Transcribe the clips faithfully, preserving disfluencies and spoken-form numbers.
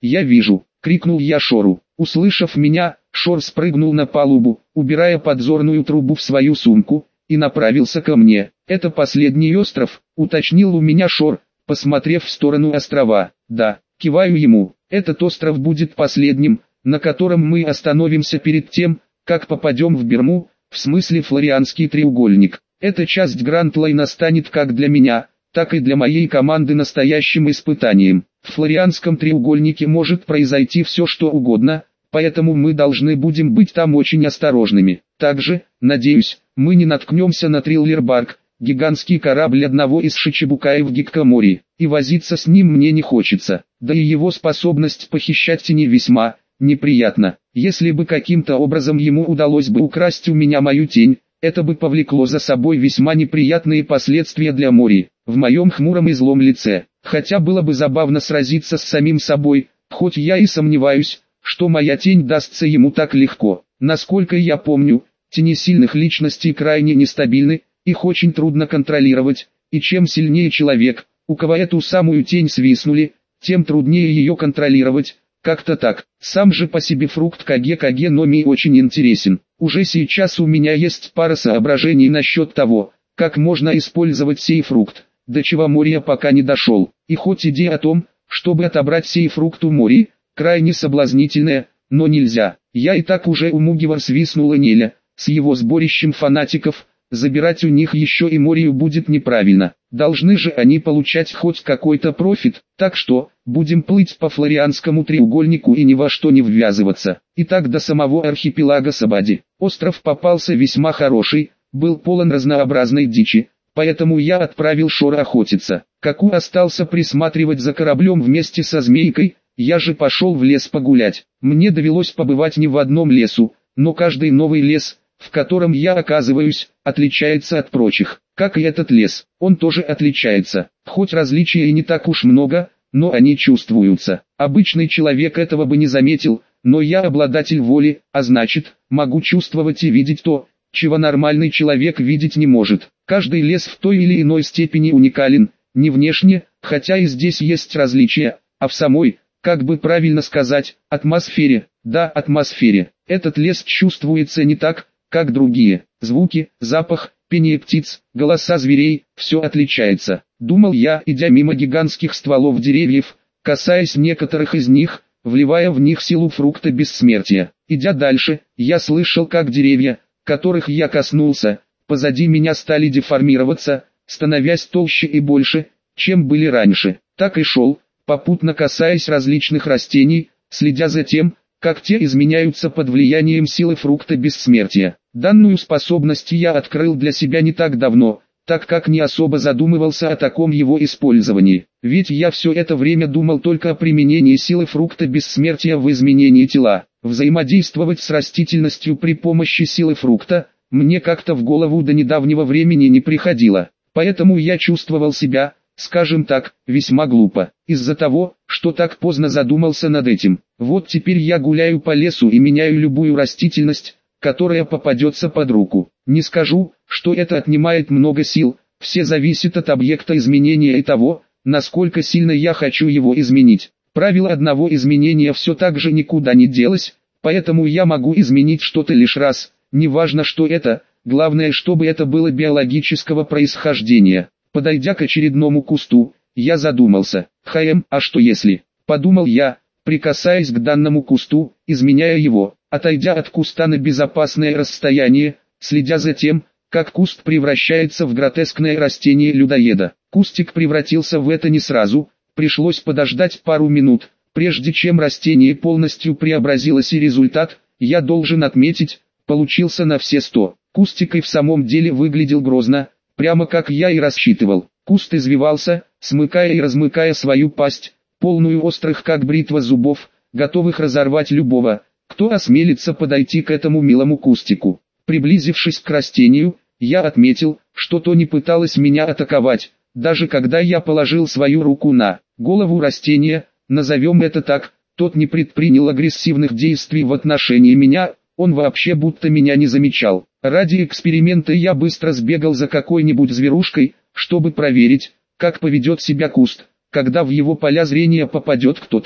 я вижу!» — крикнул я Шору. Услышав меня, Шор спрыгнул на палубу, убирая подзорную трубу в свою сумку, и направился ко мне. «Это последний остров?» — уточнил у меня Шор, посмотрев в сторону острова. «Да», — киваю ему, — «этот остров будет последним, на котором мы остановимся перед тем, как попадем в Берму, в смысле Флорианский треугольник. Эта часть Гранд-Лайна станет как для меня, так и для моей команды настоящим испытанием. В Флорианском треугольнике может произойти все что угодно, поэтому мы должны будем быть там очень осторожными. Также, надеюсь, мы не наткнемся на Триллер-Барк, гигантский корабль одного из Шичибукаев Гиккомори, и возиться с ним мне не хочется, да и его способность похищать тени весьма неприятна. Если бы каким-то образом ему удалось бы украсть у меня мою тень, это бы повлекло за собой весьма неприятные последствия для Мори, в моем хмуром и злом лице. Хотя было бы забавно сразиться с самим собой, хоть я и сомневаюсь, что моя тень дастся ему так легко. Насколько я помню, тени сильных личностей крайне нестабильны, их очень трудно контролировать, и чем сильнее человек, у кого эту самую тень свистнули, тем труднее ее контролировать. Как-то так. Сам же по себе фрукт Каге-Каге но Ми очень интересен. Уже сейчас у меня есть пара соображений насчет того, как можно использовать сей фрукт, до чего Мори пока не дошел. И хоть идея о том, чтобы отобрать сей фрукт у Мори, крайне соблазнительная, но нельзя. Я и так уже у Мугивар свистнула Неля, с его сборищем фанатиков, забирать у них еще и Морию будет неправильно. Должны же они получать хоть какой-то профит, так что, будем плыть по Флорианскому треугольнику и ни во что не ввязываться. Итак, до самого архипелага Сабади. Остров попался весьма хороший, был полон разнообразной дичи, поэтому я отправил Шора охотиться. Каку остался присматривать за кораблем вместе со Змейкой, я же пошел в лес погулять. Мне довелось побывать не в одном лесу, но каждый новый лес, в котором я оказываюсь, отличается от прочих. Как и этот лес, он тоже отличается. Хоть различия и не так уж много, но они чувствуются. Обычный человек этого бы не заметил, но я обладатель воли, а значит, могу чувствовать и видеть то, чего нормальный человек видеть не может. Каждый лес в той или иной степени уникален, не внешне, хотя и здесь есть различия, а в самой, как бы правильно сказать, атмосфере. Да, атмосфере. Этот лес чувствуется не так, как другие. Звуки, запах, пение птиц, голоса зверей, все отличается. Думал я, идя мимо гигантских стволов деревьев, касаясь некоторых из них, вливая в них силу фрукта бессмертия. Идя дальше, я слышал, как деревья, которых я коснулся, позади меня стали деформироваться, становясь толще и больше, чем были раньше. Так и шел, попутно касаясь различных растений, следя за тем, как те изменяются под влиянием силы фрукта бессмертия. Данную способность я открыл для себя не так давно, так как не особо задумывался о таком его использовании. Ведь я все это время думал только о применении силы фрукта бессмертия в изменении тела. Взаимодействовать с растительностью при помощи силы фрукта, мне как-то в голову до недавнего времени не приходило. Поэтому я чувствовал себя, скажем так, весьма глупо, из-за того, что так поздно задумался над этим. Вот теперь я гуляю по лесу и меняю любую растительность, которая попадется под руку. Не скажу, что это отнимает много сил, все зависит от объекта изменения и того, насколько сильно я хочу его изменить. Правило одного изменения все так же никуда не делось, поэтому я могу изменить что-то лишь раз, неважно что это, главное чтобы это было биологического происхождения. Подойдя к очередному кусту, я задумался, хм, а что если, подумал я, прикасаясь к данному кусту, изменяя его, отойдя от куста на безопасное расстояние, следя за тем, как куст превращается в гротескное растение-людоеда. Кустик превратился в это не сразу, пришлось подождать пару минут, прежде чем растение полностью преобразилось, и результат, я должен отметить, получился на все сто. Кустик и в самом деле выглядел грозно, прямо как я и рассчитывал. Куст извивался, смыкая и размыкая свою пасть, полную острых как бритва зубов, готовых разорвать любого, кто осмелится подойти к этому милому кустику. Приблизившись к растению, я отметил, что то не пыталось меня атаковать, даже когда я положил свою руку на голову растения, назовем это так, тот не предпринял агрессивных действий в отношении меня, он вообще будто меня не замечал. Ради эксперимента я быстро сбегал за какой-нибудь зверушкой, чтобы проверить, как поведет себя куст, когда в его поля зрения попадет кто-то,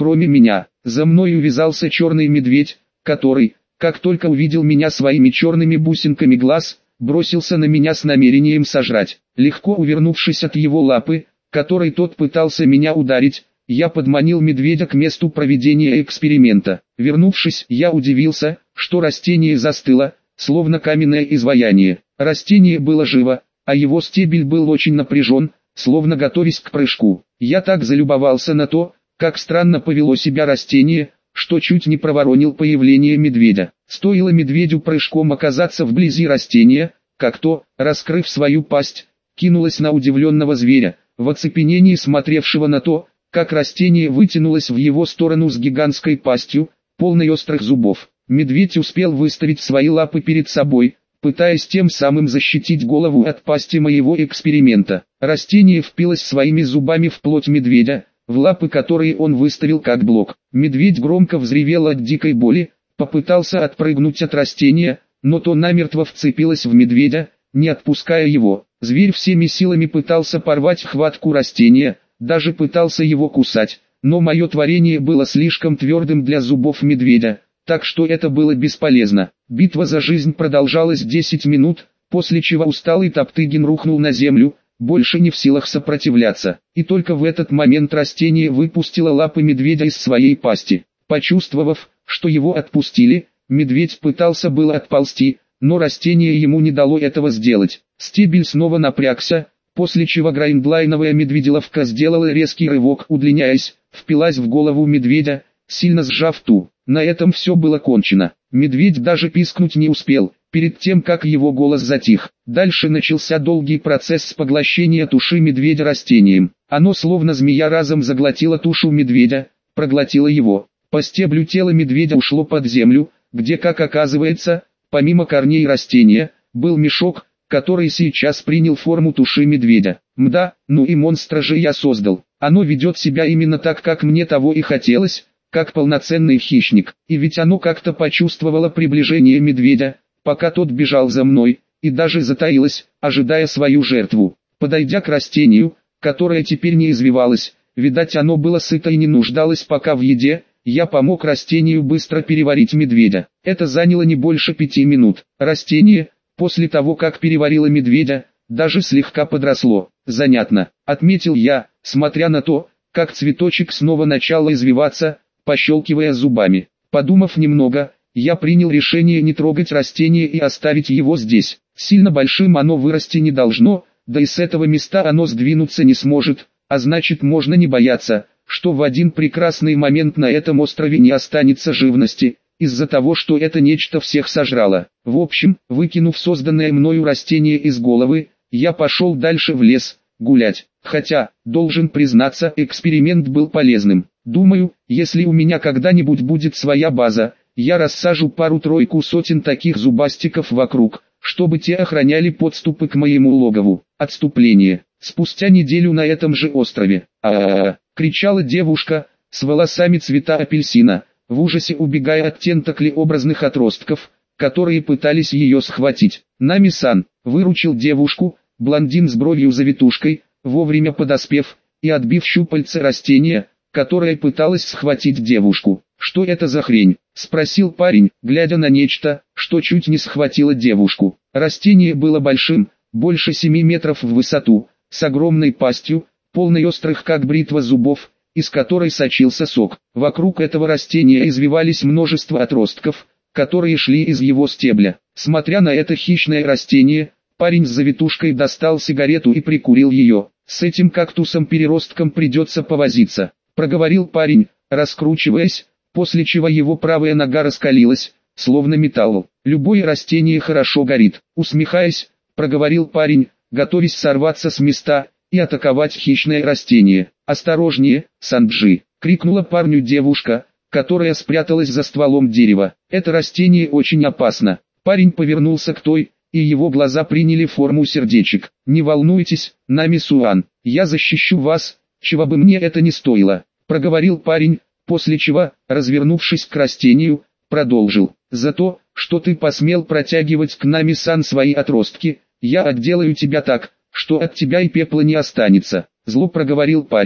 кроме меня. За мной увязался черный медведь, который, как только увидел меня своими черными бусинками глаз, бросился на меня с намерением сожрать. Легко увернувшись от его лапы, которой тот пытался меня ударить, я подманил медведя к месту проведения эксперимента. Вернувшись, я удивился, что растение застыло, словно каменное изваяние. Растение было живо, а его стебель был очень напряжен, словно готовясь к прыжку. Я так залюбовался на то, как странно повело себя растение, что чуть не проворонил появление медведя. Стоило медведю прыжком оказаться вблизи растения, как то, раскрыв свою пасть, кинулось на удивленного зверя, в оцепенении смотревшего на то, как растение вытянулось в его сторону с гигантской пастью, полной острых зубов. Медведь успел выставить свои лапы перед собой, пытаясь тем самым защитить голову от пасти моего эксперимента. Растение впилось своими зубами в плоть медведя, в лапы которые он выставил как блок. Медведь громко взревел от дикой боли, попытался отпрыгнуть от растения, но то намертво вцепилось в медведя, не отпуская его. Зверь всеми силами пытался порвать хватку растения, даже пытался его кусать, но мое творение было слишком твердым для зубов медведя, так что это было бесполезно. Битва за жизнь продолжалась десять минут, после чего усталый Топтыгин рухнул на землю, больше не в силах сопротивляться. И только в этот момент растение выпустило лапы медведя из своей пасти. Почувствовав, что его отпустили, медведь пытался было отползти, но растение ему не дало этого сделать. Стебель снова напрягся, после чего грайндлайновая медведеловка сделала резкий рывок, удлиняясь, впилась в голову медведя, сильно сжав ту. На этом все было кончено. Медведь даже пискнуть не успел, перед тем как его голос затих. Дальше начался долгий процесс поглощения туши медведя растением. Оно словно змея разом заглотило тушу медведя, проглотило его. По стеблю тела медведя ушло под землю, где, как оказывается, помимо корней растения, был мешок, который сейчас принял форму туши медведя. Мда, ну и монстра же я создал. Оно ведет себя именно так, как мне того и хотелось, как полноценный хищник. И ведь оно как-то почувствовало приближение медведя, пока тот бежал за мной, и даже затаилось, ожидая свою жертву. Подойдя к растению, которое теперь не извивалось, видать оно было сыто и не нуждалось пока в еде, я помог растению быстро переварить медведя. Это заняло не больше пяти минут. Растение, после того как переварило медведя, даже слегка подросло. Занятно, отметил я, смотря на то, как цветочек снова начал извиваться, пощелкивая зубами. Подумав немного, я принял решение не трогать растение и оставить его здесь. Сильно большим оно вырасти не должно, да и с этого места оно сдвинуться не сможет, а значит можно не бояться, что в один прекрасный момент на этом острове не останется живности, из-за того, что это нечто всех сожрало. В общем, выкинув созданное мною растение из головы, я пошел дальше в лес, гулять. Хотя, должен признаться, эксперимент был полезным. Думаю, если у меня когда-нибудь будет своя база, я рассажу пару-тройку сотен таких зубастиков вокруг, чтобы те охраняли подступы к моему логову. Отступление. Спустя неделю на этом же острове. А-а-а, кричала девушка, с волосами цвета апельсина, в ужасе убегая от тентаклеобразных отростков, которые пытались ее схватить. Нами-сан, выручил девушку, блондин с бровью-завитушкой, вовремя подоспев, и отбив щупальце растения, которое пыталось схватить девушку. «Что это за хрень?» – спросил парень, глядя на нечто, что чуть не схватило девушку. Растение было большим, больше семи метров в высоту, с огромной пастью, полной острых как бритва зубов, из которой сочился сок. Вокруг этого растения извивались множество отростков, которые шли из его стебля. Смотря на это хищное растение, парень с завитушкой достал сигарету и прикурил ее. «С этим кактусом-переростком придется повозиться», — проговорил парень, раскручиваясь, после чего его правая нога раскалилась, словно металл. «Любое растение хорошо горит», — усмехаясь, проговорил парень, готовясь сорваться с места и атаковать хищное растение. «Осторожнее, Санджи!» — крикнула парню девушка, которая спряталась за стволом дерева. «Это растение очень опасно». Парень повернулся к той, и его глаза приняли форму сердечек. «Не волнуйтесь, Нами-суан, я защищу вас, чего бы мне это ни стоило», — проговорил парень, после чего, развернувшись к растению, продолжил. «За то, что ты посмел протягивать к Нами-сан свои отростки, я отделаю тебя так, что от тебя и пепла не останется», — зло проговорил парень,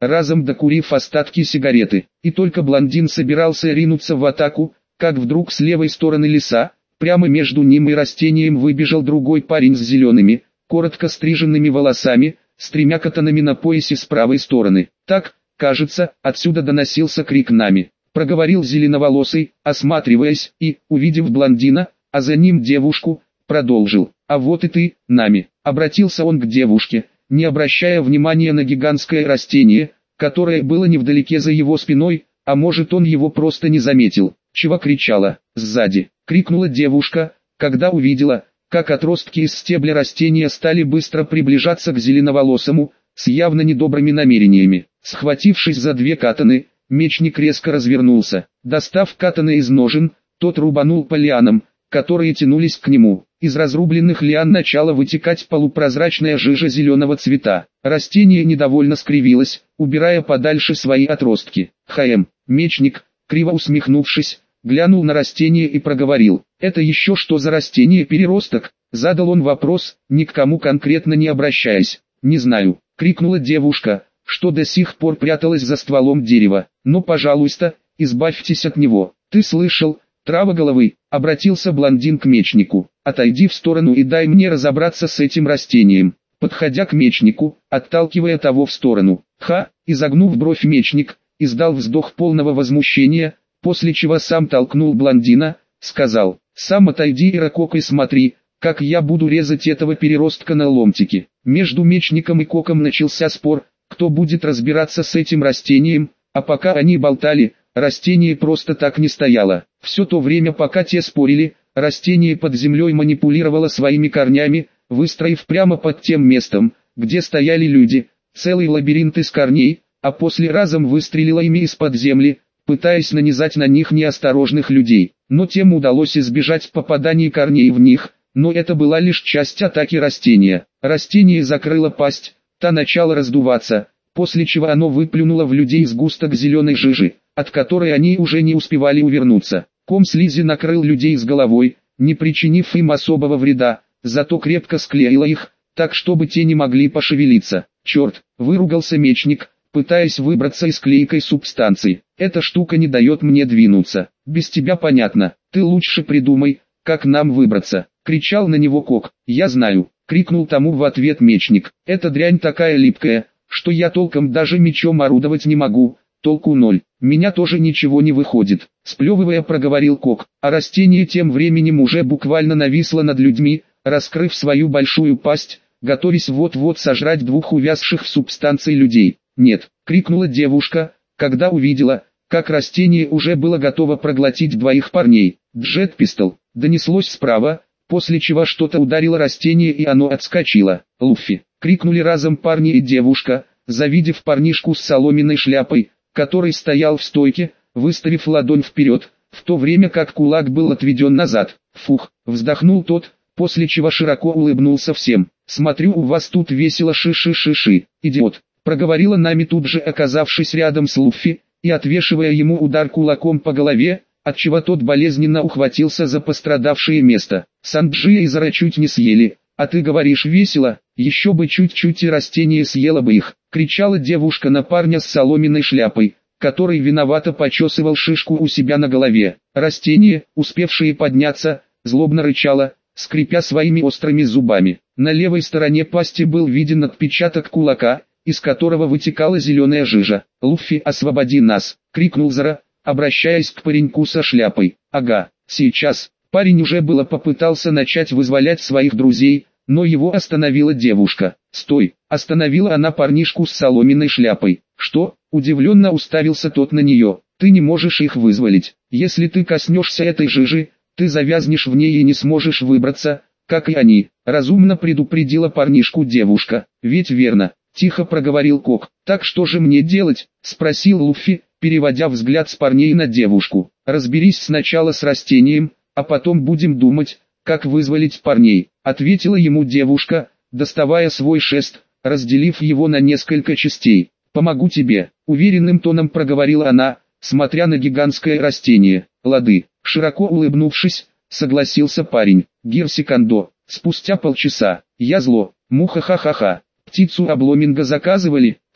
разом докурив остатки сигареты. И только блондин собирался ринуться в атаку, как вдруг с левой стороны леса, прямо между ним и растением выбежал другой парень с зелеными, коротко стриженными волосами, с тремя катанами на поясе с правой стороны. «Так, кажется, отсюда доносился крик нами», — проговорил зеленоволосый, осматриваясь, и, увидев блондина, а за ним девушку, продолжил. «А вот и ты, нами», — обратился он к девушке, не обращая внимания на гигантское растение, которое было невдалеке за его спиной, а может он его просто не заметил. «Чего кричала?» «Сзади», — крикнула девушка, когда увидела, как отростки из стебля растения стали быстро приближаться к зеленоволосому, с явно недобрыми намерениями. Схватившись за две катаны, мечник резко развернулся. Достав катаны из ножен, тот рубанул по лианам, которые тянулись к нему. Из разрубленных лиан начала вытекать полупрозрачная жижа зеленого цвета. Растение недовольно скривилось, убирая подальше свои отростки. «Хаем, мечник», криво усмехнувшись, глянул на растение и проговорил. «Это еще что за растение-переросток?» Задал он вопрос, ни к кому конкретно не обращаясь. «Не знаю», — крикнула девушка, что до сих пор пряталась за стволом дерева. «Но, пожалуйста, избавьтесь от него». «Ты слышал, травоголовый?» — обратился блондин к мечнику. «Отойди в сторону и дай мне разобраться с этим растением». Подходя к мечнику, отталкивая того в сторону. «Ха!» — изогнув бровь мечник, издал вздох полного возмущения, после чего сам толкнул блондина, сказал: «Сам отойди и ракок и смотри, как я буду резать этого переростка на ломтики». Между мечником и коком начался спор, кто будет разбираться с этим растением, а пока они болтали, растение просто так не стояло. Все то время, пока те спорили, растение под землей манипулировало своими корнями, выстроив прямо под тем местом, где стояли люди, целый лабиринт из корней, а после разом выстрелило ими из-под земли, пытаясь нанизать на них неосторожных людей. Но тем удалось избежать попаданий корней в них, но это была лишь часть атаки растения. Растение закрыло пасть, та начала раздуваться, после чего оно выплюнуло в людей сгусток зеленой жижи, от которой они уже не успевали увернуться. Ком слизи накрыл людей с головой, не причинив им особого вреда, зато крепко склеило их, так чтобы те не могли пошевелиться. «Черт!» — выругался мечник, пытаясь выбраться из клейкой субстанции. «Эта штука не дает мне двинуться. Без тебя понятно. Ты лучше придумай, как нам выбраться», — кричал на него Кок. «Я знаю», — крикнул тому в ответ мечник. «Эта дрянь такая липкая, что я толком даже мечом орудовать не могу, толку ноль. Меня тоже ничего не выходит», — сплевывая проговорил Кок. А растение тем временем уже буквально нависло над людьми, раскрыв свою большую пасть, готовясь вот-вот сожрать двух увязших в субстанции людей. «Нет!» — крикнула девушка, когда увидела, как растение уже было готово проглотить двоих парней. «Джет-пистол!» — донеслось справа, после чего что-то ударило растение и оно отскочило. «Луффи!» — крикнули разом парни и девушка, завидев парнишку с соломенной шляпой, который стоял в стойке, выставив ладонь вперед, в то время как кулак был отведен назад. «Фух!» — вздохнул тот, после чего широко улыбнулся всем. «Смотрю, у вас тут весело, ши-ши-ши-ши, идиот!» — проговорила Нами, тут же оказавшись рядом с Луффи, и отвешивая ему удар кулаком по голове, отчего тот болезненно ухватился за пострадавшее место. «Санджия и Зара чуть не съели, а ты говоришь весело, еще бы чуть-чуть и растение съело бы их!» — кричала девушка на парня с соломенной шляпой, который виновато почесывал шишку у себя на голове. Растение, успевшее подняться, злобно рычало, скрипя своими острыми зубами. На левой стороне пасти был виден отпечаток кулака, из которого вытекала зеленая жижа. «Луффи, освободи нас!» — крикнул Зара, обращаясь к пареньку со шляпой. «Ага, сейчас!» Парень уже было попытался начать вызволять своих друзей, но его остановила девушка. «Стой!» — остановила она парнишку с соломенной шляпой. «Что?» — удивленно уставился тот на нее. «Ты не можешь их вызволить. Если ты коснешься этой жижи, ты завязнешь в ней и не сможешь выбраться, как и они», — разумно предупредила парнишку девушка. «Ведь верно», — тихо проговорил Кок. «Так что же мне делать?» — спросил Луффи, переводя взгляд с парней на девушку. «Разберись сначала с растением, а потом будем думать, как вызволить парней», — ответила ему девушка, доставая свой шест, разделив его на несколько частей. «Помогу тебе», — уверенным тоном проговорила она, смотря на гигантское растение. «Лады», — широко улыбнувшись, согласился парень. «Гирсикандо». Спустя полчаса. «Я зло, муха ха-ха-ха. Птицу обломинга заказывали? Ха,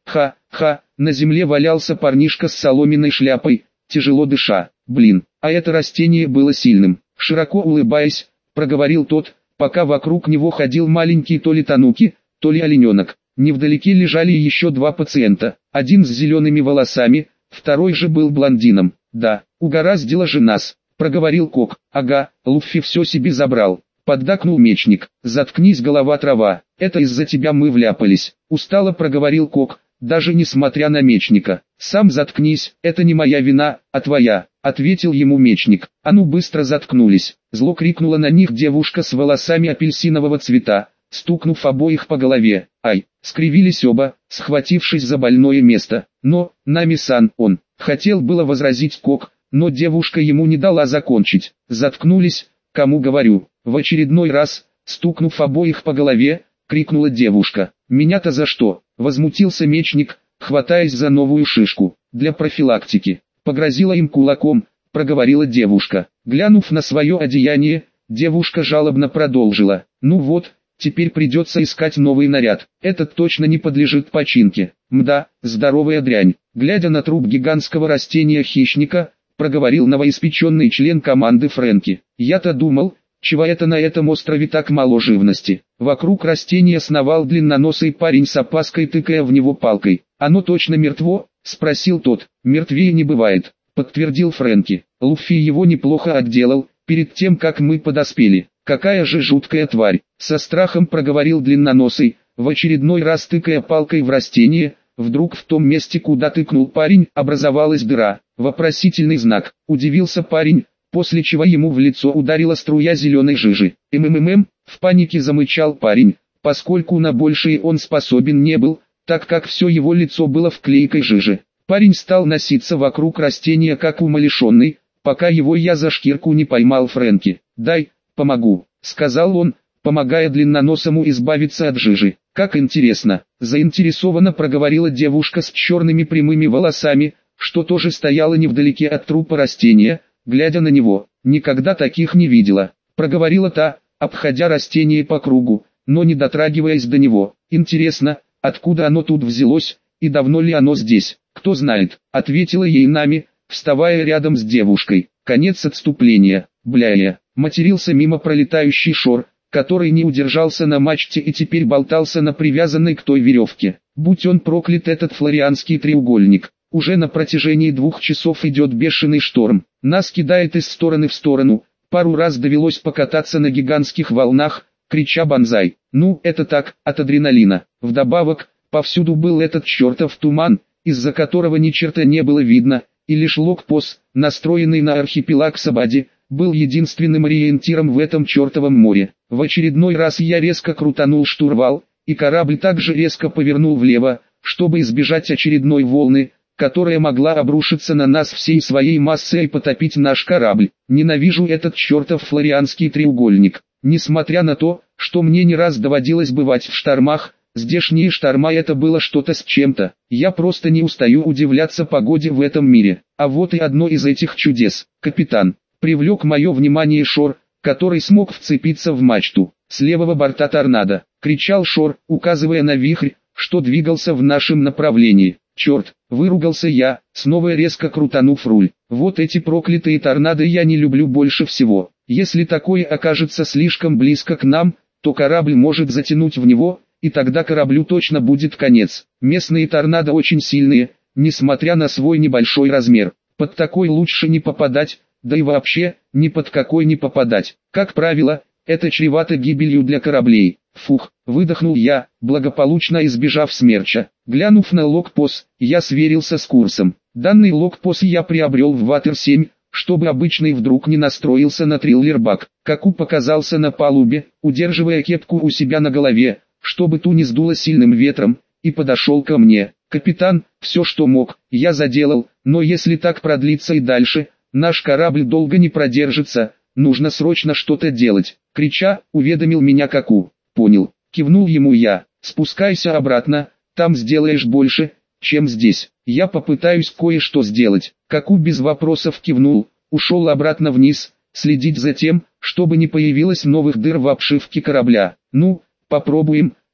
Ха-ха, на земле валялся парнишка с соломенной шляпой, тяжело дыша. Блин, а это растение было сильным. Широко улыбаясь, проговорил тот, пока вокруг него ходил маленький то ли тануки, то ли олененок. Невдалеке лежали еще два пациента, один с зелеными волосами, второй же был блондином. Да, угораздило же нас, проговорил Кок. Ага, Луффи все себе забрал. Поддакнул мечник. Заткнись, голова трава, это из-за тебя мы вляпались. Устало проговорил Кок, даже несмотря на мечника. Сам заткнись, это не моя вина, а твоя, ответил ему мечник. А ну быстро заткнулись. Зло крикнула на них девушка с волосами апельсинового цвета, стукнув обоих по голове. Ай, скривились оба, схватившись за больное место. Но, Нами-сан, он, хотел было возразить Кок, но девушка ему не дала закончить. Заткнулись, кому говорю. В очередной раз, стукнув обоих по голове, крикнула девушка. «Меня-то за что?» — возмутился мечник, хватаясь за новую шишку. «Для профилактики». Погрозила им кулаком, проговорила девушка. Глянув на свое одеяние, девушка жалобно продолжила. «Ну вот, теперь придется искать новый наряд. Этот точно не подлежит починке. Мда, здоровая дрянь». Глядя на труп гигантского растения-хищника, проговорил новоиспеченный член команды Фрэнки. «Я-то думал, чего это на этом острове так мало живности?» Вокруг растения сновал длинноносый парень с опаской, тыкая в него палкой. «Оно точно мертво?» — спросил тот. «Мертвее не бывает», — подтвердил Фрэнки. «Луффи его неплохо отделал, перед тем как мы подоспели. Какая же жуткая тварь!» — со страхом проговорил длинноносый, в очередной раз тыкая палкой в растение. Вдруг в том месте, куда тыкнул парень, образовалась дыра. Вопросительный знак. Удивился парень, после чего ему в лицо ударила струя зеленой жижи. «МММ», в панике замычал парень, поскольку на большее он способен не был, так как все его лицо было в клейкой жиже. Парень стал носиться вокруг растения как умалишенный, пока его я за шкирку не поймал Фрэнки. «Дай, помогу», — сказал он, помогая длинноносому избавиться от жижи. «Как интересно», — заинтересованно проговорила девушка с черными прямыми волосами, что тоже стояла невдалеке от трупа растения, глядя на него. «Никогда таких не видела», — проговорила та, обходя растение по кругу, но не дотрагиваясь до него. «Интересно, откуда оно тут взялось, и давно ли оно здесь?» «Кто знает», — ответила ей Нами, вставая рядом с девушкой. Конец отступления. Бляя, матерился мимо пролетающий Шор, который не удержался на мачте и теперь болтался на привязанной к той веревке. Будь он проклят, этот флорианский треугольник. Уже на протяжении двух часов идет бешеный шторм. Нас кидает из стороны в сторону. Пару раз довелось покататься на гигантских волнах, крича «Бонзай». Ну, это так, от адреналина. Вдобавок, повсюду был этот чертов туман, из-за которого ни черта не было видно, и лишь локпост, настроенный на архипелаг Сабади, был единственным ориентиром в этом чертовом море. В очередной раз я резко крутанул штурвал, и корабль также резко повернул влево, чтобы избежать очередной волны, которая могла обрушиться на нас всей своей массой и потопить наш корабль. Ненавижу этот чертов флорианский треугольник. Несмотря на то, что мне не раз доводилось бывать в штормах, здешние шторма это было что-то с чем-то. Я просто не устаю удивляться погоде в этом мире. А вот и одно из этих чудес. «Капитан», привлек мое внимание Шор, который смог вцепиться в мачту. «С левого борта торнадо», кричал Шор, указывая на вихрь, что двигался в нашем направлении. «Черт!» — выругался я, снова резко крутанув руль. «Вот эти проклятые торнадо я не люблю больше всего. Если такое окажется слишком близко к нам, то корабль может затянуть в него, и тогда кораблю точно будет конец. Местные торнадо очень сильные, несмотря на свой небольшой размер. Под такой лучше не попадать, да и вообще, ни под какой не попадать. Как правило, это чревато гибелью для кораблей». Фух, выдохнул я, благополучно избежав смерча. Глянув на логпос, я сверился с курсом. Данный логпос я приобрел в Ватер семь, чтобы обычный вдруг не настроился на триллербак. Каку показался на палубе, удерживая кепку у себя на голове, чтобы ту не сдуло сильным ветром, и подошел ко мне. «Капитан, все что мог, я заделал, но если так продлится и дальше, наш корабль долго не продержится, нужно срочно что-то делать», крича, уведомил меня Каку. «Понял», кивнул ему я. «Спускайся обратно, там сделаешь больше, чем здесь. Я попытаюсь кое-что сделать». Каку без вопросов кивнул, ушел обратно вниз, следить за тем, чтобы не появилось новых дыр в обшивке корабля. «Ну, попробуем»,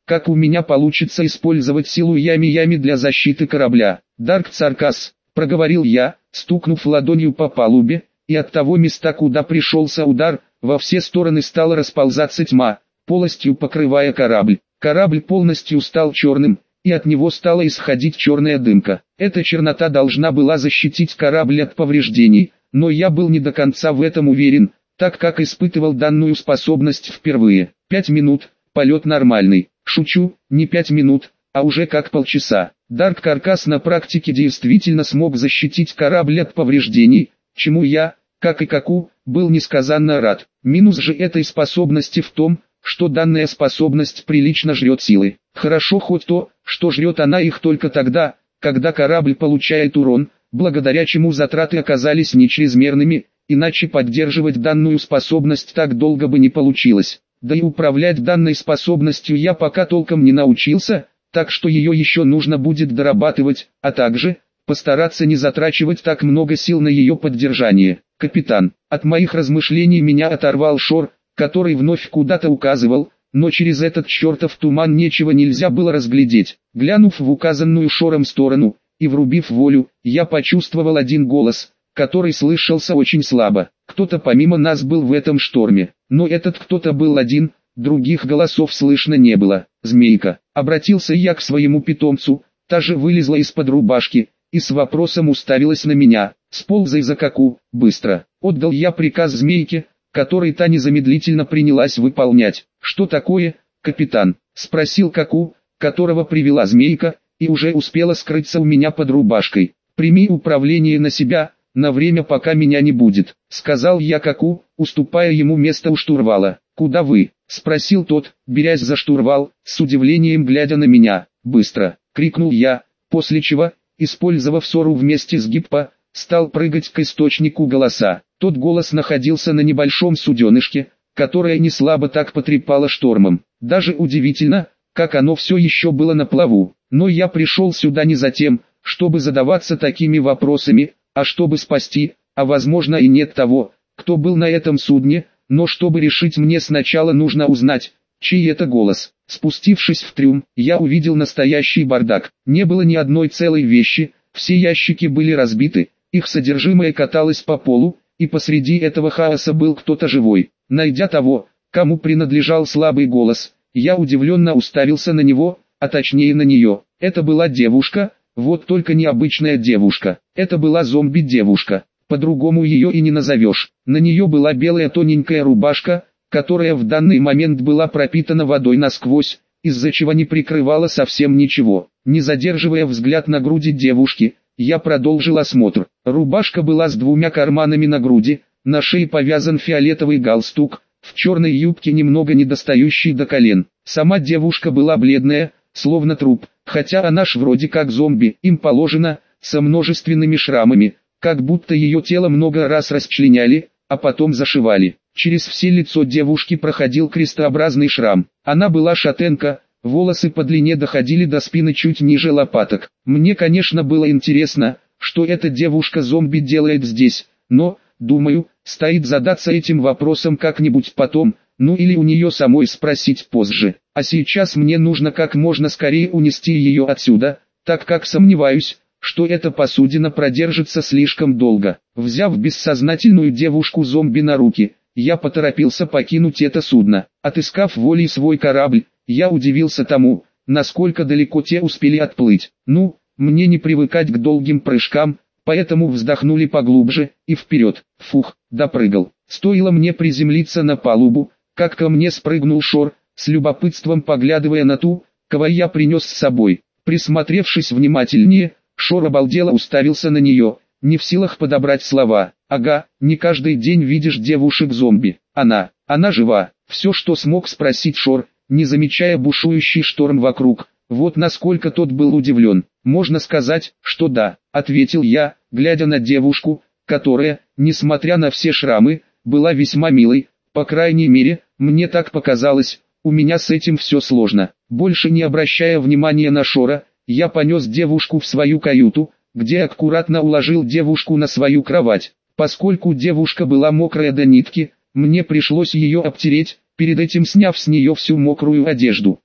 как у меня получится использовать силу Ями-Ями для защиты корабля. Дарк Царкас, проговорил я, стукнув ладонью по палубе, и от того места, куда пришелся удар, во все стороны стала расползаться тьма, полностью покрывая корабль. Корабль полностью стал черным, и от него стала исходить черная дымка. Эта чернота должна была защитить корабль от повреждений, но я был не до конца в этом уверен, так как испытывал данную способность впервые. Пять минут, полет нормальный. Шучу, не пять минут, а уже как полчаса. Дарк Каркас на практике действительно смог защитить корабль от повреждений, чему я, как и Каку, был несказанно рад. Минус же этой способности в том, что данная способность прилично жрет силы. Хорошо хоть то, что жрет она их только тогда, когда корабль получает урон, благодаря чему затраты оказались не чрезмерными, иначе поддерживать данную способность так долго бы не получилось. Да и управлять данной способностью я пока толком не научился, так что ее еще нужно будет дорабатывать, а также постараться не затрачивать так много сил на ее поддержание. Капитан, от моих размышлений меня оторвал Шор, который вновь куда-то указывал, но через этот чертов туман ничего нельзя было разглядеть. Глянув в указанную Шором сторону и врубив волю, я почувствовал один голос, который слышался очень слабо. Кто-то помимо нас был в этом шторме, но этот кто-то был один, других голосов слышно не было. Змейка, обратился я к своему питомцу, та же вылезла из-под рубашки и с вопросом уставилась на меня. Сползай за Каку, быстро. Отдал я приказ змейке, который та незамедлительно принялась выполнять. Что такое, капитан? Спросил Каку, которого привела змейка, и уже успела скрыться у меня под рубашкой. Прими управление на себя, на время пока меня не будет, сказал я Каку, уступая ему место у штурвала. Куда вы? Спросил тот, берясь за штурвал, с удивлением глядя на меня. Быстро, крикнул я, после чего, использовав Сору вместе с Гиппо, стал прыгать к источнику голоса. Тот голос находился на небольшом суденышке, которое не слабо так потрепало штормом. Даже удивительно, как оно все еще было на плаву. Но я пришел сюда не за тем, чтобы задаваться такими вопросами, а чтобы спасти, а возможно и нет того, кто был на этом судне, но чтобы решить мне сначала нужно узнать, чей это голос. Спустившись в трюм, я увидел настоящий бардак. Не было ни одной целой вещи, все ящики были разбиты, их содержимое каталось по полу, и посреди этого хаоса был кто-то живой. Найдя того, кому принадлежал слабый голос, я удивленно уставился на него, а точнее на нее. Это была девушка, вот только необычная девушка. Это была зомби-девушка, по-другому ее и не назовешь. На нее была белая тоненькая рубашка, которая в данный момент была пропитана водой насквозь, из-за чего не прикрывала совсем ничего. Не задерживая взгляд на груди девушки, я продолжил осмотр. Рубашка была с двумя карманами на груди, на шее повязан фиолетовый галстук, в черной юбке немного недостающий до колен. Сама девушка была бледная, словно труп, хотя она ж вроде как зомби, им положено, со множественными шрамами, как будто ее тело много раз расчленяли, а потом зашивали. Через все лицо девушки проходил крестообразный шрам. Она была шатенка, волосы по длине доходили до спины чуть ниже лопаток. Мне, конечно, было интересно, что эта девушка-зомби делает здесь, но, думаю, стоит задаться этим вопросом как-нибудь потом, ну или у нее самой спросить позже. А сейчас мне нужно как можно скорее унести ее отсюда, так как сомневаюсь, что эта посудина продержится слишком долго. Взяв бессознательную девушку-зомби на руки, я поторопился покинуть это судно. Отыскав волей свой корабль, я удивился тому, насколько далеко те успели отплыть. Ну, мне не привыкать к долгим прыжкам, поэтому вздохнули поглубже, и вперед. Фух, допрыгал. Стоило мне приземлиться на палубу, как ко мне спрыгнул Шор, с любопытством поглядывая на ту, кого я принес с собой. Присмотревшись внимательнее, Шор обалдело уставился на нее, не в силах подобрать слова. Ага, не каждый день видишь девушек-зомби. Она, она жива. Все, что смог спросить Шор, не замечая бушующий шторм вокруг. Вот насколько тот был удивлен. Можно сказать, что да, ответил я, глядя на девушку, которая, несмотря на все шрамы, была весьма милой. По крайней мере, мне так показалось, у меня с этим все сложно. Больше не обращая внимания на Шора, я понес девушку в свою каюту, где аккуратно уложил девушку на свою кровать. Поскольку девушка была мокрая до нитки, мне пришлось ее обтереть, перед этим сняв с нее всю мокрую одежду.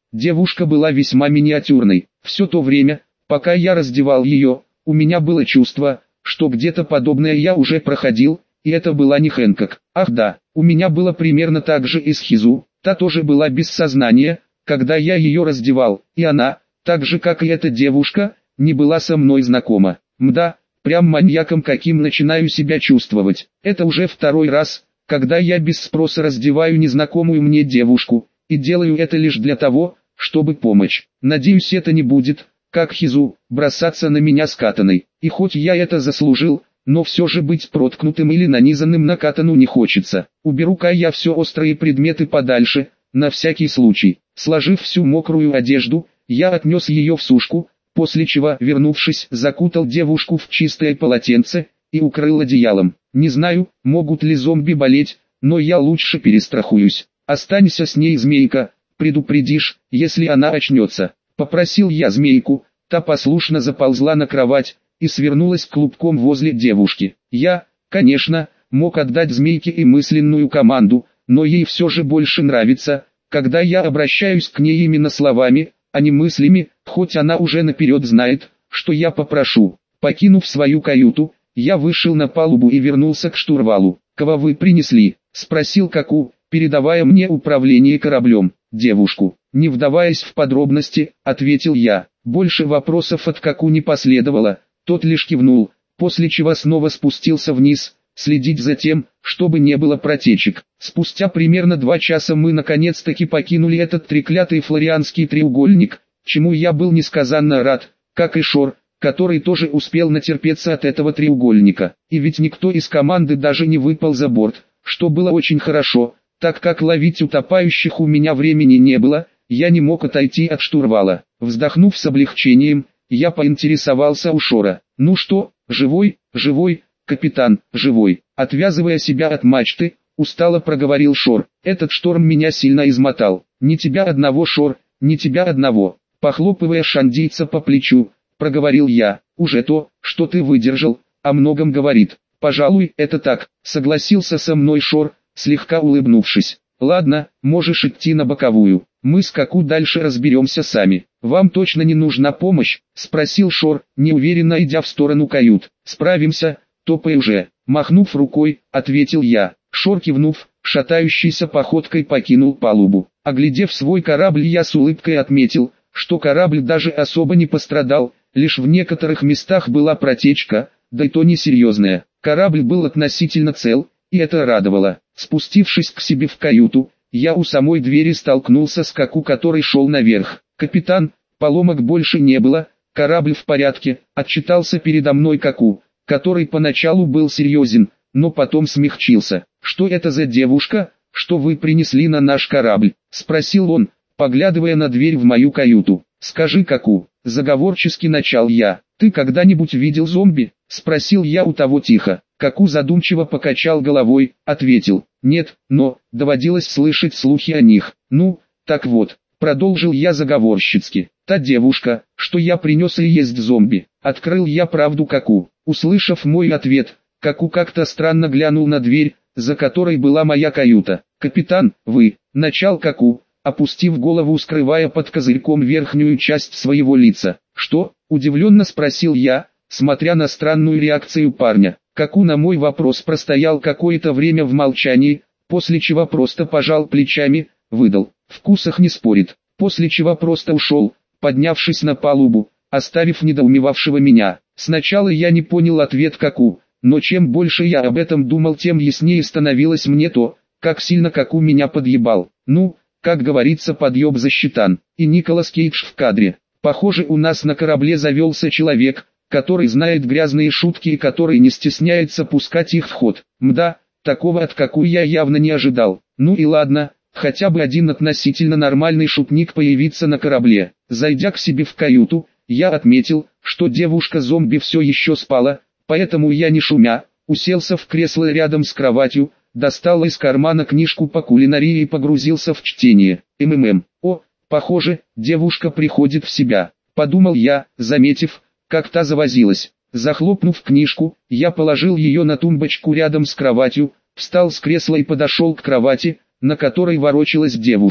Девушка была весьма миниатюрной. Все то время, пока я раздевал ее, у меня было чувство, что где-то подобное я уже проходил, и это была не Хэнкок. Ах да, у меня было примерно так же и с Хизу, та тоже была без сознания, когда я ее раздевал, и она, так же как и эта девушка, не была со мной знакома. Мда, прям маньяком каким начинаю себя чувствовать. Это уже второй раз, когда я без спроса раздеваю незнакомую мне девушку, и делаю это лишь для того, чтобы помочь. Надеюсь, это не будет, как Хизу, бросаться на меня с катаной. И хоть я это заслужил, но все же быть проткнутым или нанизанным на катану не хочется. Уберу-ка я все острые предметы подальше, на всякий случай. Сложив всю мокрую одежду, я отнес ее в сушку, после чего, вернувшись, закутал девушку в чистое полотенце и укрыл одеялом. Не знаю, могут ли зомби болеть, но я лучше перестрахуюсь. Останься с ней, змейка, предупредишь, если она очнется. Попросил я змейку, та послушно заползла на кровать и свернулась клубком возле девушки. Я, конечно, мог отдать змейке и мысленную команду, но ей все же больше нравится, когда я обращаюсь к ней именно словами, а не мыслями, хоть она уже наперед знает, что я попрошу. Покинув свою каюту, я вышел на палубу и вернулся к штурвалу. «Кого вы принесли?» — спросил Каку, передавая мне управление кораблем. «Девушку». Не вдаваясь в подробности, ответил я. Больше вопросов от Каку не последовало, тот лишь кивнул, после чего снова спустился вниз, следить за тем, чтобы не было протечек. Спустя примерно два часа мы наконец-таки покинули этот треклятый флорианский треугольник, чему я был несказанно рад, как и Шор, который тоже успел натерпеться от этого треугольника. И ведь никто из команды даже не выпал за борт, что было очень хорошо, так как ловить утопающих у меня времени не было, я не мог отойти от штурвала. Вздохнув с облегчением, я поинтересовался у Шора. «Ну что, живой, живой, капитан, живой?» Отвязывая себя от мачты, устало проговорил Шор. «Этот шторм меня сильно измотал. Не тебя одного, Шор, не тебя одного». Похлопывая шандийца по плечу, проговорил я. «Уже то, что ты выдержал, о многом говорит». «Пожалуй, это так», согласился со мной Шор, слегка улыбнувшись. «Ладно, можешь идти на боковую. Мы с Каку дальше разберемся сами. Вам точно не нужна помощь?» — спросил Шор, неуверенно идя в сторону кают. «Справимся, топай уже». Махнув рукой, ответил я. Шор, кивнув, шатающейся походкой покинул палубу. Оглядев свой корабль, я с улыбкой отметил, что корабль даже особо не пострадал, лишь в некоторых местах была протечка, да и то несерьезная. Корабль был относительно цел, и это радовало. Спустившись к себе в каюту, я у самой двери столкнулся с Каку, который шел наверх. «Капитан, поломок больше не было, корабль в порядке», — отчитался передо мной Каку, который поначалу был серьезен, но потом смягчился. «Что это за девушка, что вы принесли на наш корабль?» — спросил он, поглядывая на дверь в мою каюту. «Скажи, Каку», — заговорчески начал я, — «ты когда-нибудь видел зомби?» — спросил я у того тихо. Каку задумчиво покачал головой, ответил: «Нет, но доводилось слышать слухи о них». «Ну, так вот», — продолжил я заговорщицки, — «та девушка, что я принес, и есть зомби». Открыл я правду Каку. Услышав мой ответ, Каку как-то странно глянул на дверь, за которой была моя каюта. «Капитан, вы», — начал Каку, опустив голову, скрывая под козырьком верхнюю часть своего лица. «Что?» — удивленно спросил я, смотря на странную реакцию парня. Каку на мой вопрос простоял какое-то время в молчании, после чего просто пожал плечами, выдал: «В вкусах не спорит», после чего просто ушел, поднявшись на палубу, оставив недоумевавшего меня. Сначала я не понял ответ Каку, но чем больше я об этом думал, тем яснее становилось мне то, как сильно Каку меня подъебал. Ну, как говорится, подъеб засчитан. И Николас Кейдж в кадре. Похоже, у нас на корабле завелся человек, который знает грязные шутки и который не стесняется пускать их в ход. Мда, такого от Каку я явно не ожидал. Ну и ладно, хотя бы один относительно нормальный шутник появится на корабле. Зайдя к себе в каюту, я отметил, что девушка-зомби все еще спала, поэтому я не шумя, уселся в кресло рядом с кроватью, достал из кармана книжку по кулинарии и погрузился в чтение. МММ. О, похоже, девушка приходит в себя, подумал я, заметив, как та завозилась. Захлопнув книжку, я положил ее на тумбочку рядом с кроватью, встал с кресла и подошел к кровати, на которой ворочалась девушка.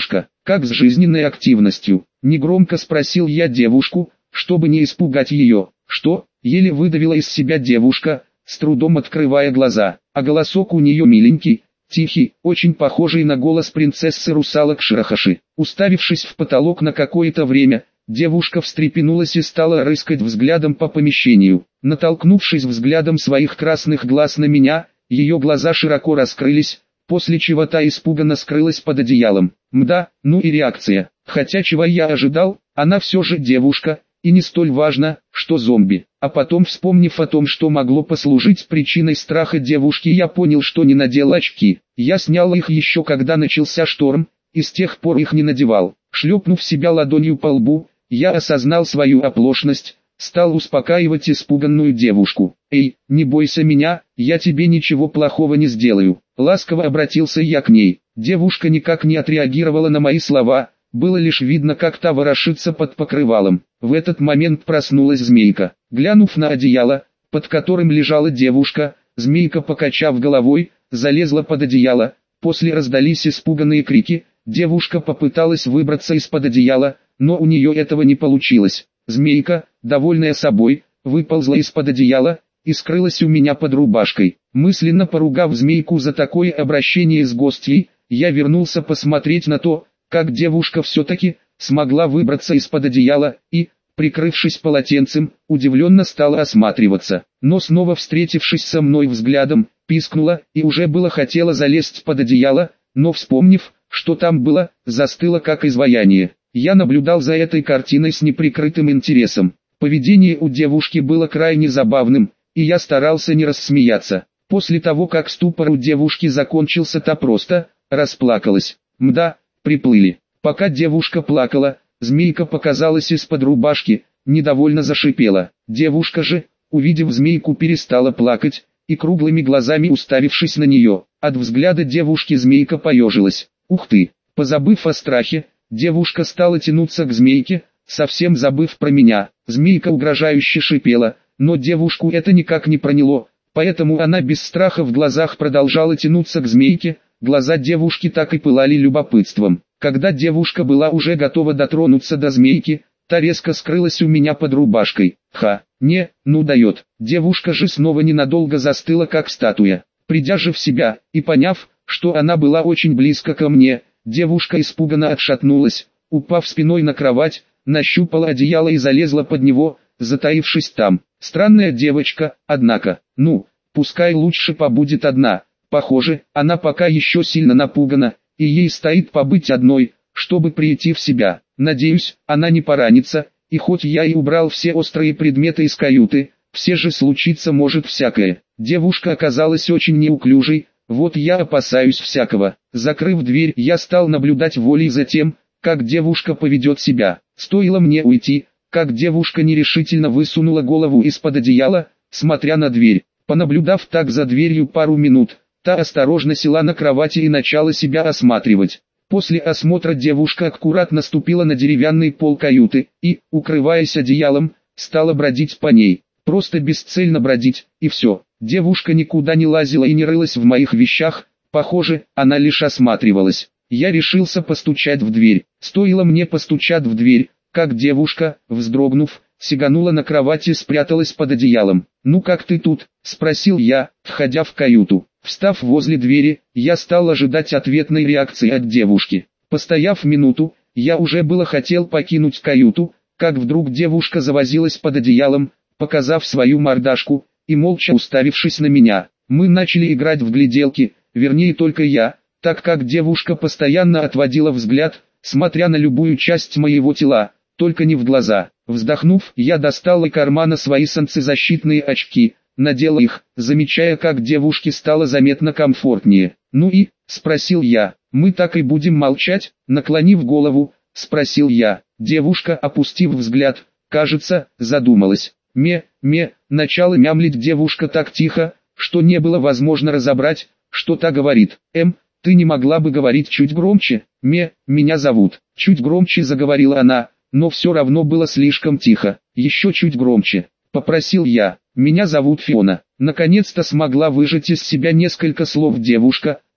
Как с жизненной активностью? Негромко спросил я девушку, чтобы не испугать ее. Что? Еле выдавила из себя девушка, с трудом открывая глаза. А голосок у нее миленький, тихий, очень похожий на голос принцессы русалок Ширахаши. Уставившись в потолок на какое-то время, девушка встрепенулась и стала рыскать взглядом по помещению. Натолкнувшись взглядом своих красных глаз на меня, ее глаза широко раскрылись, после чего та испуганно скрылась под одеялом. Мда, ну и реакция. Хотя чего я ожидал, она все же девушка, и не столь важно, что зомби. А потом, вспомнив о том, что могло послужить причиной страха девушки, я понял, что не надел очки. Я снял их еще когда начался шторм, и с тех пор их не надевал. Шлепнув себя ладонью по лбу, я осознал свою оплошность, стал успокаивать испуганную девушку. «Эй, не бойся меня, я тебе ничего плохого не сделаю». Ласково обратился я к ней. Девушка никак не отреагировала на мои слова, было лишь видно, как та ворошится под покрывалом. В этот момент проснулась змейка. Глянув на одеяло, под которым лежала девушка, змейка, покачав головой, залезла под одеяло. После раздались испуганные крики, девушка попыталась выбраться из-под одеяла, но у нее этого не получилось. Змейка, довольная собой, выползла из-под одеяла и скрылась у меня под рубашкой. Мысленно поругав змейку за такое обращение с гостьей, я вернулся посмотреть на то, как девушка все-таки смогла выбраться из-под одеяла и, прикрывшись полотенцем, удивленно стала осматриваться. Но снова встретившись со мной взглядом, пискнула и уже было хотела залезть под одеяло, но вспомнив, что там было, застыла как изваяние. Я наблюдал за этой картиной с неприкрытым интересом. Поведение у девушки было крайне забавным, и я старался не рассмеяться. После того, как ступор у девушки закончился, та просто расплакалась. Мда, приплыли. Пока девушка плакала, змейка показалась из-под рубашки, недовольно зашипела. Девушка же, увидев змейку, перестала плакать, и круглыми глазами уставившись на нее, от взгляда девушки змейка поежилась. Ух ты! Позабыв о страхе, девушка стала тянуться к змейке, совсем забыв про меня. Змейка угрожающе шипела, но девушку это никак не проняло, поэтому она без страха в глазах продолжала тянуться к змейке. Глаза девушки так и пылали любопытством. Когда девушка была уже готова дотронуться до змейки, та резко скрылась у меня под рубашкой. Ха, не, ну дает. Девушка же снова ненадолго застыла как статуя. Придя же в себя, и поняв, что она была очень близко ко мне, девушка испуганно отшатнулась, упав спиной на кровать, нащупала одеяло и залезла под него, затаившись там. Странная девочка, однако. Ну, пускай лучше побудет одна. Похоже, она пока еще сильно напугана, и ей стоит побыть одной, чтобы прийти в себя. Надеюсь, она не поранится, и хоть я и убрал все острые предметы из каюты, все же случиться может всякое. Девушка оказалась очень неуклюжей, вот я опасаюсь всякого. Закрыв дверь, я стал наблюдать волей за тем, как девушка поведет себя. Стоило мне уйти, как девушка нерешительно высунула голову из-под одеяла, смотря на дверь. Понаблюдав так за дверью пару минут, та осторожно села на кровати и начала себя осматривать. После осмотра девушка аккуратно ступила на деревянный пол каюты и, укрываясь одеялом, стала бродить по ней. Просто бесцельно бродить, и все. Девушка никуда не лазила и не рылась в моих вещах, похоже, она лишь осматривалась. Я решился постучать в дверь. Стоило мне постучать в дверь, как девушка, вздрогнув, сиганула на кровати и спряталась под одеялом. «Ну как ты тут?» – спросил я, входя в каюту. Встав возле двери, я стал ожидать ответной реакции от девушки. Постояв минуту, я уже было хотел покинуть каюту, как вдруг девушка завозилась под одеялом, показав свою мордашку, и молча уставившись на меня. Мы начали играть в гляделки, вернее только я, так как девушка постоянно отводила взгляд, смотря на любую часть моего тела, только не в глаза. Вздохнув, я достал из кармана свои солнцезащитные очки, надел их, замечая, как девушке стало заметно комфортнее. «Ну и?» – спросил я. «Мы так и будем молчать?» – наклонив голову, спросил я. Девушка, опустив взгляд, кажется, задумалась. «Ме, ме», – начала мямлить девушка так тихо, что не было возможно разобрать, что та говорит. «Эм, ты не могла бы говорить чуть громче?» «Ме, меня зовут». Чуть громче заговорила она, но все равно было слишком тихо. «Еще чуть громче», – попросил я. «Меня зовут Фиона». Наконец-то смогла выжать из себя несколько слов девушка,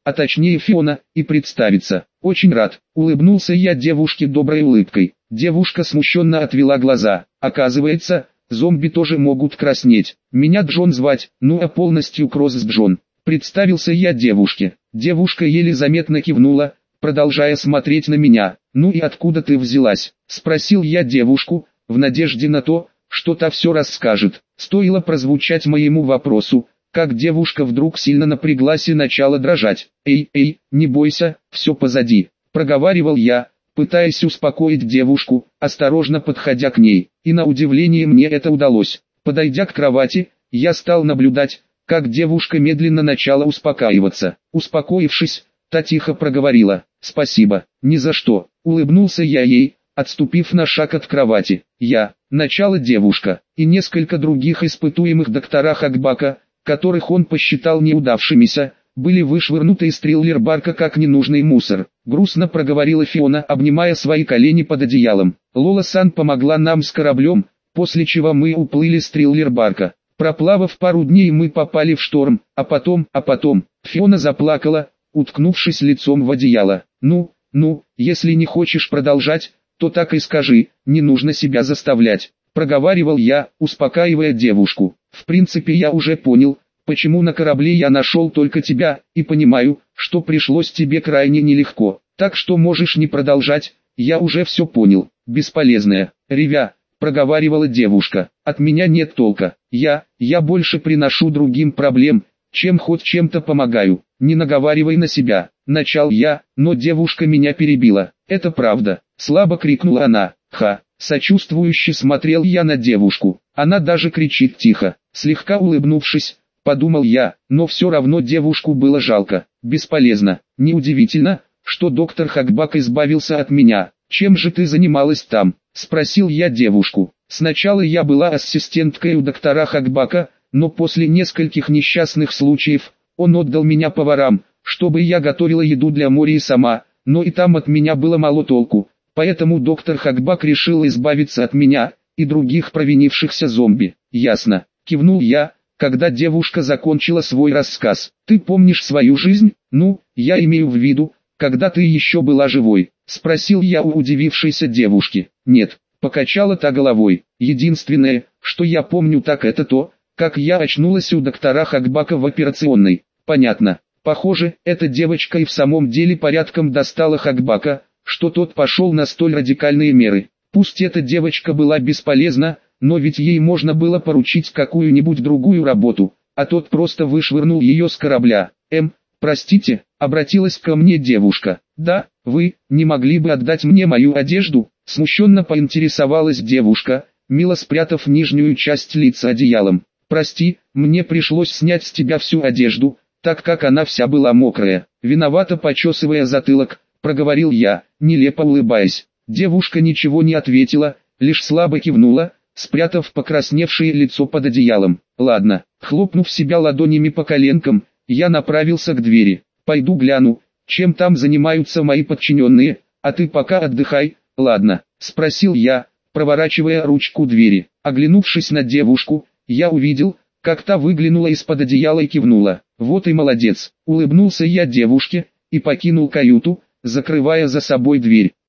а точнее Фиона, и представиться. Очень рад, улыбнулся я девушке доброй улыбкой. Девушка смущенно отвела глаза. Оказывается, зомби тоже могут краснеть. Меня Джон звать, ну а полностью Кросс Джон. Представился я девушке. Девушка еле заметно кивнула, продолжая смотреть на меня. «Ну и откуда ты взялась?» – спросил я девушку, в надежде на то, что та все расскажет. Стоило прозвучать моему вопросу, как девушка вдруг сильно напряглась и начала дрожать. «Эй, эй, не бойся, все позади», – проговаривал я, пытаясь успокоить девушку, осторожно подходя к ней. И на удивление мне это удалось. Подойдя к кровати, я стал наблюдать, как девушка медленно начала успокаиваться. Успокоившись, та тихо проговорила: «Спасибо, ни за что», — улыбнулся я ей, отступив на шаг от кровати. Я, начало девушка, и несколько других испытуемых доктора Хакбака, которых он посчитал неудавшимися, были вышвырнуты из триллер-барка как ненужный мусор. Грустно проговорила Фиона, обнимая свои колени под одеялом. Лола-сан помогла нам с кораблем, после чего мы уплыли с триллер-барка. Проплавав пару дней, мы попали в шторм, а потом, а потом, Фиона заплакала, уткнувшись лицом в одеяло. «Ну, ну, если не хочешь продолжать, то так и скажи, не нужно себя заставлять», — проговаривал я, успокаивая девушку. «В принципе, я уже понял, почему на корабле я нашел только тебя, и понимаю, что пришлось тебе крайне нелегко, так что можешь не продолжать, я уже все понял». «Бесполезная, ревя», — проговаривала девушка, — «от меня нет толка, я, я больше приношу другим проблем, чем хоть чем-то помогаю, не наговаривай на себя», — начал я, но девушка меня перебила. «Это правда», — слабо крикнула она. «Ха», — сочувствующе смотрел я на девушку, она даже кричит тихо. Слегка улыбнувшись, подумал я, но все равно девушку было жалко. Бесполезно, неудивительно, что доктор Хакбак избавился от меня. «Чем же ты занималась там?» — спросил я девушку. «Сначала я была ассистенткой у доктора Хакбака, но после нескольких несчастных случаев, он отдал меня поварам, чтобы я готовила еду для Мори сама, но и там от меня было мало толку, поэтому доктор Хакбак решил избавиться от меня и других провинившихся зомби». «Ясно», — кивнул я, когда девушка закончила свой рассказ. «Ты помнишь свою жизнь? Ну, я имею в виду, когда ты еще была живой?» — спросил я у удивившейся девушки. «Нет», — покачала та головой, — «единственное, что я помню, так это то, как я очнулась у доктора Хакбака в операционной». «Понятно. Похоже, эта девочка и в самом деле порядком достала Хакбака, что тот пошел на столь радикальные меры. Пусть эта девочка была бесполезна, но ведь ей можно было поручить какую-нибудь другую работу, а тот просто вышвырнул ее с корабля». «Эм, простите», — обратилась ко мне девушка. «Да, вы не могли бы отдать мне мою одежду?» — смущенно поинтересовалась девушка, мило спрятав нижнюю часть лица одеялом. «Прости, мне пришлось снять с тебя всю одежду, так как она вся была мокрая». Виновато почесывая затылок, проговорил я, нелепо улыбаясь. Девушка ничего не ответила, лишь слабо кивнула, спрятав покрасневшее лицо под одеялом. «Ладно», хлопнув себя ладонями по коленкам, я направился к двери. «Пойду гляну, чем там занимаются мои подчиненные, а ты пока отдыхай, ладно?» — спросил я, проворачивая ручку двери. Оглянувшись на девушку, я увидел, как та выглянула из-под одеяла и кивнула. «Вот и молодец», — улыбнулся я девушке и покинул каюту, закрывая за собой дверь.